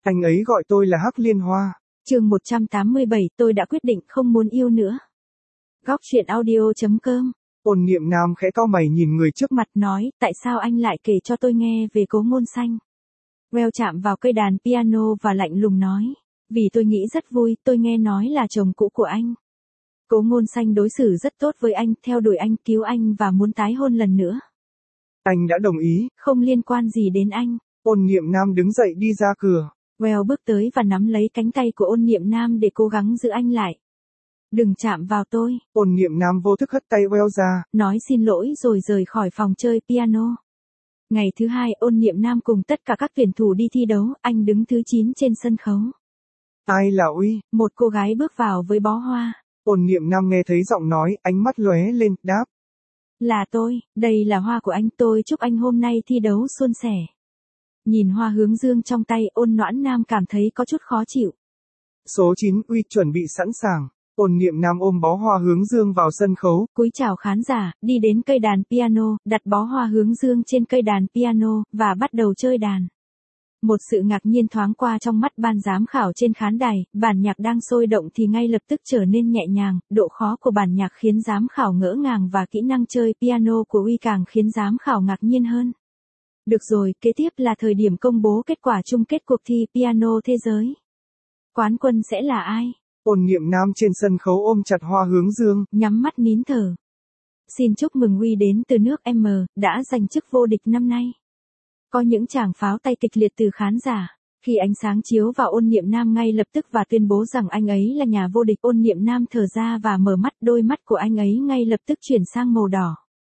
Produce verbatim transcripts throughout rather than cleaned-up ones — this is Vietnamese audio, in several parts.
Anh ấy gọi tôi là Hắc Liên Hoa. Chương một trăm tám mươi bảy, tôi đã quyết định không muốn yêu nữa. Góc truyện audio chấm com. Ôn Niệm Nam khẽ cau mày nhìn người trước Mặt nói, tại sao anh lại kể cho tôi nghe về Cố Ngôn Xanh? Well chạm vào cây đàn piano và lạnh lùng nói, vì tôi nghĩ rất vui, tôi nghe nói là chồng cũ của anh. Cố Ngôn Xanh đối xử rất tốt với anh, theo đuổi anh, cứu anh và muốn tái hôn lần nữa. Anh đã đồng ý. Không liên quan gì đến anh. Ôn Niệm Nam đứng dậy đi ra cửa. Well bước tới và nắm lấy cánh tay của Ôn Niệm Nam để cố gắng giữ anh lại. Đừng chạm vào tôi. Ôn Niệm Nam vô thức hất tay Well ra. Nói xin lỗi rồi rời khỏi phòng chơi piano. Ngày thứ hai, Ôn Niệm Nam cùng tất cả các tuyển thủ đi thi đấu, anh đứng thứ chín trên sân khấu. Ai là Uy? Một cô gái bước vào với bó hoa. Ôn Niệm Nam nghe thấy giọng nói, ánh mắt lóe lên, đáp. Là tôi, đây là hoa của anh, tôi chúc anh hôm nay thi đấu suôn sẻ. Nhìn hoa hướng dương trong tay, Ôn Noãn Nam cảm thấy có chút khó chịu. Số chín, Uy chuẩn bị sẵn sàng. Ôn Niệm Nam ôm bó hoa hướng dương vào sân khấu. Cúi chào khán giả, đi đến cây đàn piano, đặt bó hoa hướng dương trên cây đàn piano, và bắt đầu chơi đàn. Một sự ngạc nhiên thoáng qua trong mắt ban giám khảo trên khán đài, bản nhạc đang sôi động thì ngay lập tức trở nên nhẹ nhàng, độ khó của bản nhạc khiến giám khảo ngỡ ngàng và kỹ năng chơi piano của Uy càng khiến giám khảo ngạc nhiên hơn. Được rồi, kế tiếp là thời điểm công bố kết quả chung kết cuộc thi piano thế giới. Quán quân sẽ là ai? Ôn Niệm Nam trên sân khấu ôm chặt hoa hướng dương, nhắm mắt nín thở. Xin chúc mừng Uy đến từ nước M, đã giành chức vô địch năm nay. Có những tràng pháo tay kịch liệt từ khán giả. Khi ánh sáng chiếu vào Ôn Niệm Nam ngay lập tức và tuyên bố rằng anh ấy là nhà vô địch, Ôn Niệm Nam thở ra và mở mắt, đôi mắt của anh ấy ngay lập tức chuyển sang màu đỏ.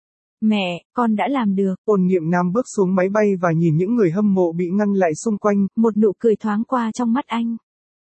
Mẹ, con đã làm được. Ôn Niệm Nam bước xuống máy bay và nhìn những người hâm mộ bị ngăn lại xung quanh. Một nụ cười thoáng qua trong mắt anh.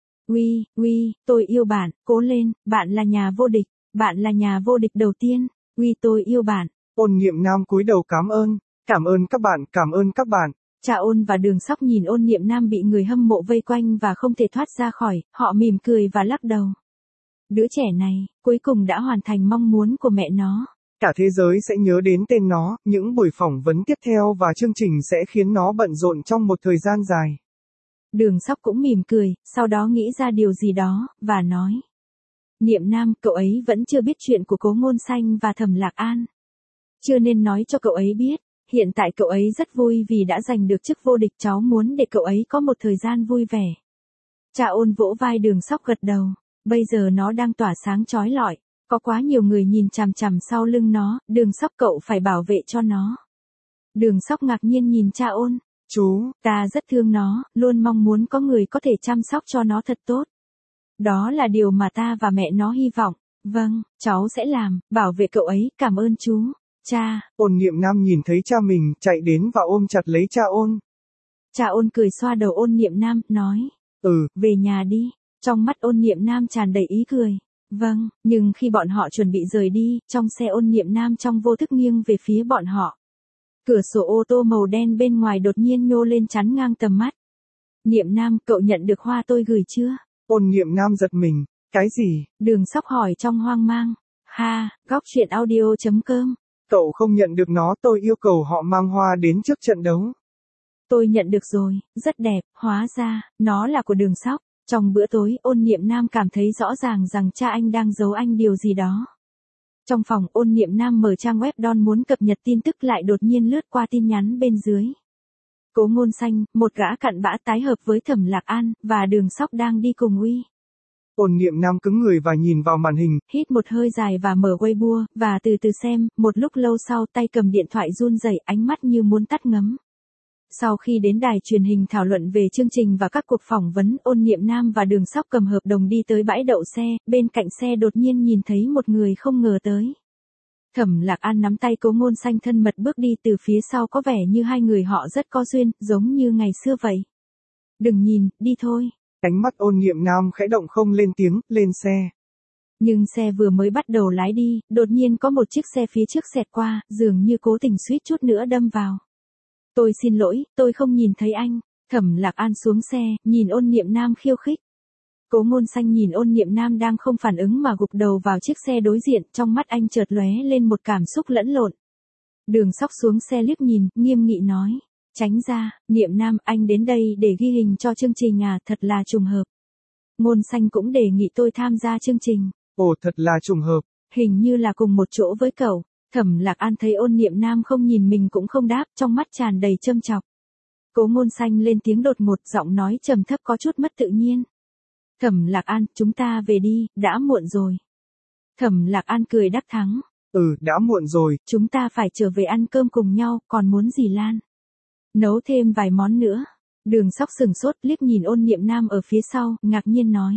Uy, Uy, tôi yêu bạn, cố lên, bạn là nhà vô địch, bạn là nhà vô địch đầu tiên. Uy, tôi yêu bạn. Ôn Niệm Nam cúi đầu cảm ơn, cảm ơn các bạn, cảm ơn các bạn. Cha Ôn và Đường Sóc nhìn Ôn Niệm Nam bị người hâm mộ vây quanh và không thể thoát ra khỏi, họ mỉm cười và lắc đầu. Đứa trẻ này, cuối cùng đã hoàn thành mong muốn của mẹ nó. Cả thế giới sẽ nhớ đến tên nó, những buổi phỏng vấn tiếp theo và chương trình sẽ khiến nó bận rộn trong một thời gian dài. Đường Sóc cũng mỉm cười, sau đó nghĩ ra điều gì đó, và nói. Niệm Nam, cậu ấy vẫn chưa biết chuyện của Cố Ngôn Xanh và Thẩm Lạc An. Chưa nên nói cho cậu ấy biết, hiện tại cậu ấy rất vui vì đã giành được chức vô địch, cháu muốn để cậu ấy có một thời gian vui vẻ. Cha Ôn vỗ vai Đường Sóc gật đầu, bây giờ nó đang tỏa sáng chói lọi, có quá nhiều người nhìn chằm chằm sau lưng nó, Đường Sóc cậu phải bảo vệ cho nó. Đường Sóc ngạc nhiên nhìn cha Ôn. Chú, ta rất thương nó, luôn mong muốn có người có thể chăm sóc cho nó thật tốt. Đó là điều mà ta và mẹ nó hy vọng. Vâng, cháu sẽ làm, bảo vệ cậu ấy, cảm ơn chú. Cha. Ôn Niệm Nam nhìn thấy cha mình, chạy đến và ôm chặt lấy cha Ôn. Cha Ôn cười xoa đầu Ôn Niệm Nam, nói. Ừ, về nhà đi. Trong mắt Ôn Niệm Nam tràn đầy ý cười. Vâng, nhưng khi bọn họ chuẩn bị rời đi, trong xe Ôn Niệm Nam trong vô thức nghiêng về phía bọn họ. Cửa sổ ô tô màu đen bên ngoài đột nhiên nhô lên chắn ngang tầm mắt. Niệm Nam, cậu nhận được hoa tôi gửi chưa? Ôn Niệm Nam giật mình. Cái gì? Đường Sóc hỏi trong hoang mang. Ha, góc truyện audio chấm com. Cậu không nhận được nó, tôi yêu cầu họ mang hoa đến trước trận đấu. Tôi nhận được rồi, rất đẹp, hóa ra, nó là của Đường Sóc. Trong bữa tối, Ôn Niệm Nam cảm thấy rõ ràng rằng cha anh đang giấu anh điều gì đó. Trong phòng, Ôn Niệm Nam mở trang web Don muốn cập nhật tin tức lại đột nhiên lướt qua tin nhắn bên dưới. Cố Ngôn Xanh, một gã cặn bã tái hợp với Thẩm Lạc An, và Đường Sóc đang đi cùng Uy. Ôn Niệm Nam cứng người và nhìn vào màn hình. Hít một hơi dài và mở Weibo, và từ từ xem, một lúc lâu sau tay cầm điện thoại run rẩy, ánh mắt như muốn tắt ngấm. Sau khi đến đài truyền hình thảo luận về chương trình và các cuộc phỏng vấn, Ôn Niệm Nam và Đường Sóc cầm hợp đồng đi tới bãi đậu xe, bên cạnh xe đột nhiên nhìn thấy một người không ngờ tới. Thẩm Lạc An nắm tay Cố Ngôn Xanh thân mật bước đi từ phía sau, có vẻ như hai người họ rất có duyên, giống như ngày xưa vậy. Đừng nhìn, đi thôi. Ánh mắt Ôn Niệm Nam khẽ động không lên tiếng, lên xe. Nhưng xe vừa mới bắt đầu lái đi, đột nhiên có một chiếc xe phía trước xẹt qua, dường như cố tình suýt chút nữa đâm vào. Tôi xin lỗi, tôi không nhìn thấy anh. Thẩm Lạc An xuống xe, nhìn Ôn Niệm Nam khiêu khích. Cố Ngôn Xanh nhìn Ôn Niệm Nam đang không phản ứng mà gục đầu vào chiếc xe đối diện, trong mắt anh chợt lóe lên một cảm xúc lẫn lộn. Đường Sóc xuống xe liếc nhìn, nghiêm nghị nói. Tránh ra, Niệm Nam, anh đến đây để ghi hình cho chương trình à, thật là trùng hợp. Ngôn Xanh cũng đề nghị tôi tham gia chương trình. Ồ, thật là trùng hợp. Hình như là cùng một chỗ với cậu. Thẩm Lạc An thấy Ôn Niệm Nam không nhìn mình cũng không đáp, trong mắt tràn đầy châm chọc. Cố Ngôn Xanh lên tiếng đột ngột, giọng nói trầm thấp có chút mất tự nhiên. Thẩm Lạc An, chúng ta về đi, đã muộn rồi. Thẩm Lạc An cười đắc thắng. Ừ, đã muộn rồi. Chúng ta phải trở về ăn cơm cùng nhau, còn muốn gì Lan? Nấu thêm vài món nữa. Đường Sóc sừng sốt liếc nhìn Ôn Niệm Nam ở phía sau, ngạc nhiên nói.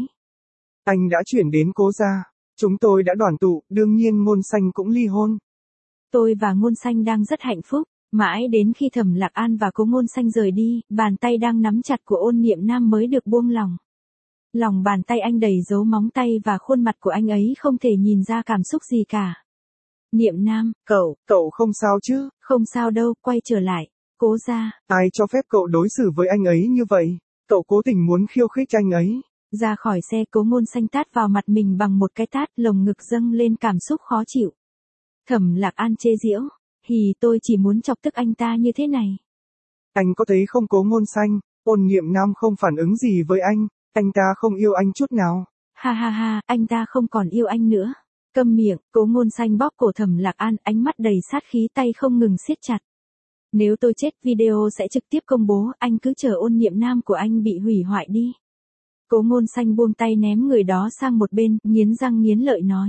Anh đã chuyển đến Cố gia. Chúng tôi đã đoàn tụ, đương nhiên Ngôn Xanh cũng ly hôn. Tôi và Ngôn Xanh đang rất hạnh phúc. Mãi đến khi Thẩm Lạc An và Cố Ngôn Xanh rời đi, bàn tay đang nắm chặt của Ôn Niệm Nam mới được buông lỏng. Lòng bàn tay anh đầy dấu móng tay và khuôn mặt của anh ấy không thể nhìn ra cảm xúc gì cả. Niệm Nam, cậu, cậu không sao chứ? Không sao đâu, quay trở lại. Cố gia. Ai cho phép cậu đối xử với anh ấy như vậy? Cậu cố tình muốn khiêu khích anh ấy. Ra khỏi xe, Cố Ngôn Xanh tát vào mặt mình bằng một cái tát, lồng ngực dâng lên cảm xúc khó chịu. Thẩm Lạc An chê giễu. Hì, tôi chỉ muốn chọc tức anh ta như thế này. Anh có thấy không Cố Ngôn Xanh, Ôn Niệm Nam không phản ứng gì với anh, anh ta không yêu anh chút nào. Ha ha ha, anh ta không còn yêu anh nữa. Câm miệng, Cố Ngôn Xanh bóp cổ Thẩm Lạc An, ánh mắt đầy sát khí, tay không ngừng siết chặt. Nếu tôi chết, video sẽ trực tiếp công bố, anh cứ chờ Ôn Niệm Nam của anh bị hủy hoại đi. Cố Ngôn Xanh buông tay ném người đó sang một bên, nghiến răng nghiến lợi nói.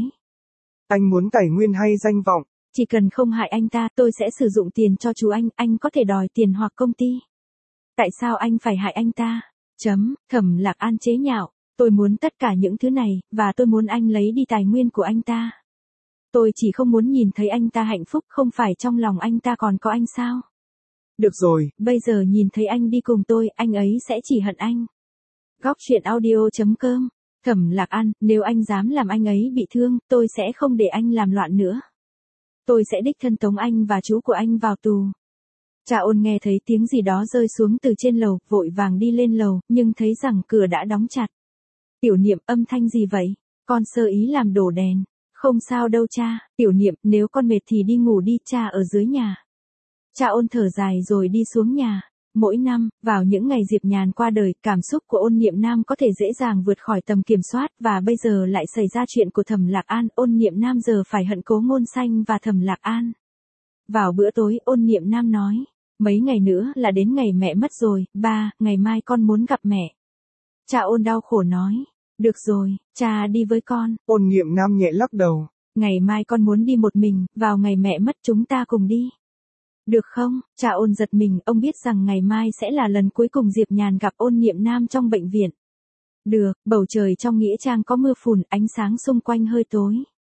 Anh muốn tài nguyên hay danh vọng? Chỉ cần không hại anh ta, tôi sẽ sử dụng tiền cho chú anh, anh có thể đòi tiền hoặc công ty. Tại sao anh phải hại anh ta? Chấm, Thẩm Lạc An chế nhạo. Tôi muốn tất cả những thứ này, và tôi muốn anh lấy đi tài nguyên của anh ta. Tôi chỉ không muốn nhìn thấy anh ta hạnh phúc, không phải trong lòng anh ta còn có anh sao? Được rồi, bây giờ nhìn thấy anh đi cùng tôi, anh ấy sẽ chỉ hận anh. Góc truyện audio chấm com. Thẩm Lạc An, nếu anh dám làm anh ấy bị thương, tôi sẽ không để anh làm loạn nữa. Tôi sẽ đích thân tống anh và chú của anh vào tù. Cha Ôn nghe thấy tiếng gì đó rơi xuống từ trên lầu, vội vàng đi lên lầu, nhưng thấy rằng cửa đã đóng chặt. Tiểu Niệm, âm thanh gì vậy? Con sơ ý làm đổ đèn. Không sao đâu cha. Tiểu Niệm, nếu con mệt thì đi ngủ đi, cha ở dưới nhà. Cha Ôn thở dài rồi đi xuống nhà. Mỗi năm, vào những ngày Diệp Nhàn qua đời, cảm xúc của Ôn Niệm Nam có thể dễ dàng vượt khỏi tầm kiểm soát, và bây giờ lại xảy ra chuyện của Thẩm Lạc An, Ôn Niệm Nam giờ phải hận Cố Ngôn Xanh và Thẩm Lạc An. Vào bữa tối, Ôn Niệm Nam nói, mấy ngày nữa là đến ngày mẹ mất rồi, ba, ngày mai con muốn gặp mẹ. Cha Ôn đau khổ nói, được rồi, cha đi với con. Ôn Niệm Nam nhẹ lắc đầu. Ngày mai con muốn đi một mình, vào ngày mẹ mất chúng ta cùng đi. Được không? Cha Ôn giật mình, ông biết rằng ngày mai sẽ là lần cuối cùng Diệp Nhàn gặp Ôn Niệm Nam trong bệnh viện. Được, bầu trời trong nghĩa trang có mưa phùn, ánh sáng xung quanh hơi tối.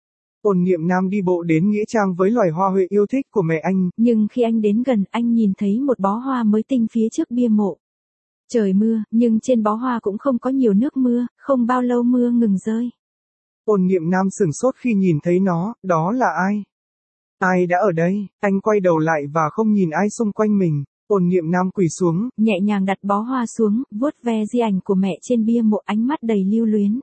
Ôn Niệm Nam đi bộ đến nghĩa trang với loài hoa huệ yêu thích của mẹ anh. Nhưng khi anh đến gần, anh nhìn thấy một bó hoa mới tinh phía trước bia mộ. Trời mưa, nhưng trên bó hoa cũng không có nhiều nước mưa, không bao lâu mưa ngừng rơi. Ôn Niệm Nam sửng sốt khi nhìn thấy nó, đó là ai? Ai đã ở đây? Anh quay đầu lại và không nhìn ai xung quanh mình. Ôn Niệm Nam quỳ xuống, nhẹ nhàng đặt bó hoa xuống, vuốt ve di ảnh của mẹ trên bia mộ, ánh mắt đầy lưu luyến.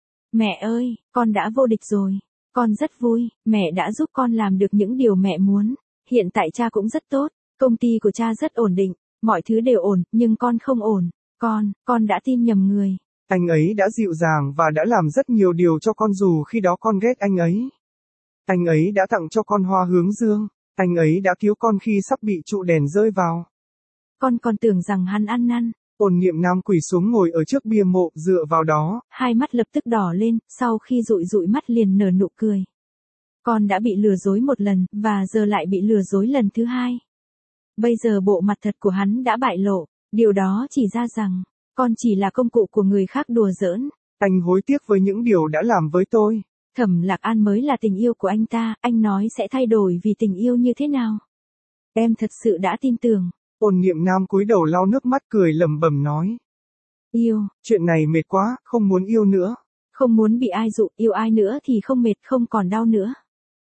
Mẹ ơi, con đã vô địch rồi. Con rất vui, mẹ đã giúp con làm được những điều mẹ muốn. Hiện tại cha cũng rất tốt, công ty của cha rất ổn định, mọi thứ đều ổn, nhưng con không ổn. Con, con đã tin nhầm người. Anh ấy đã dịu dàng và đã làm rất nhiều điều cho con dù khi đó con ghét anh ấy. Anh ấy đã tặng cho con hoa hướng dương. Anh ấy đã cứu con khi sắp bị trụ đèn rơi vào. Con còn tưởng rằng hắn ăn năn. Ôn Niệm Nam quỳ xuống ngồi ở trước bia mộ, dựa vào đó. Hai mắt lập tức đỏ lên, sau khi dụi dụi mắt liền nở nụ cười. Con đã bị lừa dối một lần, và giờ lại bị lừa dối lần thứ hai. Bây giờ bộ mặt thật của hắn đã bại lộ. Điều đó chỉ ra rằng, con chỉ là công cụ của người khác đùa giỡn. Anh hối tiếc với những điều đã làm với tôi. Thẩm Lạc An mới là tình yêu của anh ta, anh nói sẽ thay đổi vì tình yêu như thế nào? Em thật sự đã tin tưởng. Ôn Niệm Nam cúi đầu lau nước mắt cười lẩm bẩm nói. Yêu. Chuyện này mệt quá, không muốn yêu nữa. Không muốn bị ai dụ, yêu ai nữa thì không mệt, không còn đau nữa.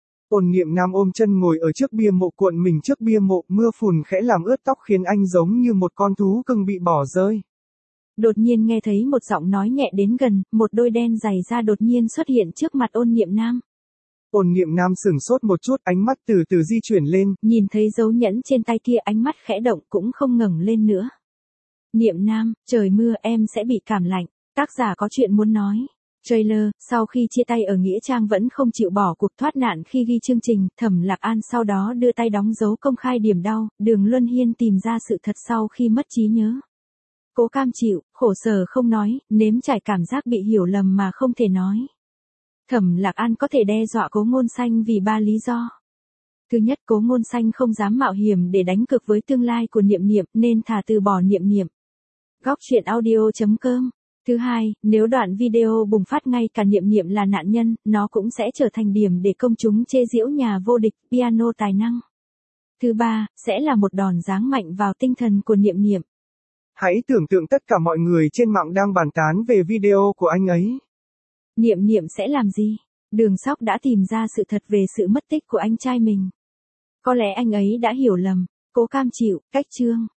Ôn Niệm Nam ôm chân ngồi ở trước bia mộ, cuộn mình trước bia mộ, mưa phùn khẽ làm ướt tóc khiến anh giống như một con thú cưng bị bỏ rơi. Đột nhiên nghe thấy một giọng nói nhẹ đến gần, một đôi đen dày da đột nhiên xuất hiện trước mặt Ôn Niệm Nam. Ôn Niệm Nam sửng sốt một chút, ánh mắt từ từ di chuyển lên. Nhìn thấy dấu nhẫn trên tay kia, ánh mắt khẽ động cũng không ngẩng lên nữa. Niệm Nam, trời mưa em sẽ bị cảm lạnh. Tác giả có chuyện muốn nói. Trailer, sau khi chia tay ở Nghĩa Trang vẫn không chịu bỏ cuộc thoát nạn khi ghi chương trình, Thẩm Lạc An sau đó đưa tay đóng dấu công khai điểm đau, Đường Luân Hiên tìm ra sự thật sau khi mất trí nhớ. Cố cam chịu, khổ sở không nói, nếm trải cảm giác bị hiểu lầm mà không thể nói. Thẩm Lạc An có thể đe dọa Cố Ngôn Xanh vì ba lý do. Thứ nhất, Cố Ngôn Xanh không dám mạo hiểm để đánh cược với tương lai của Niệm Niệm nên thà từ bỏ Niệm Niệm. Góc truyện audio chấm com. Thứ hai, nếu đoạn video bùng phát ngay cả Niệm Niệm là nạn nhân, nó cũng sẽ trở thành điểm để công chúng chê giễu nhà vô địch piano tài năng. Thứ ba, sẽ là một đòn giáng mạnh vào tinh thần của Niệm Niệm. Hãy tưởng tượng tất cả mọi người trên mạng đang bàn tán về video của anh ấy. Niệm Niệm sẽ làm gì? Đường Sóc đã tìm ra sự thật về sự mất tích của anh trai mình. Có lẽ anh ấy đã hiểu lầm. Cố cam chịu, cách chương.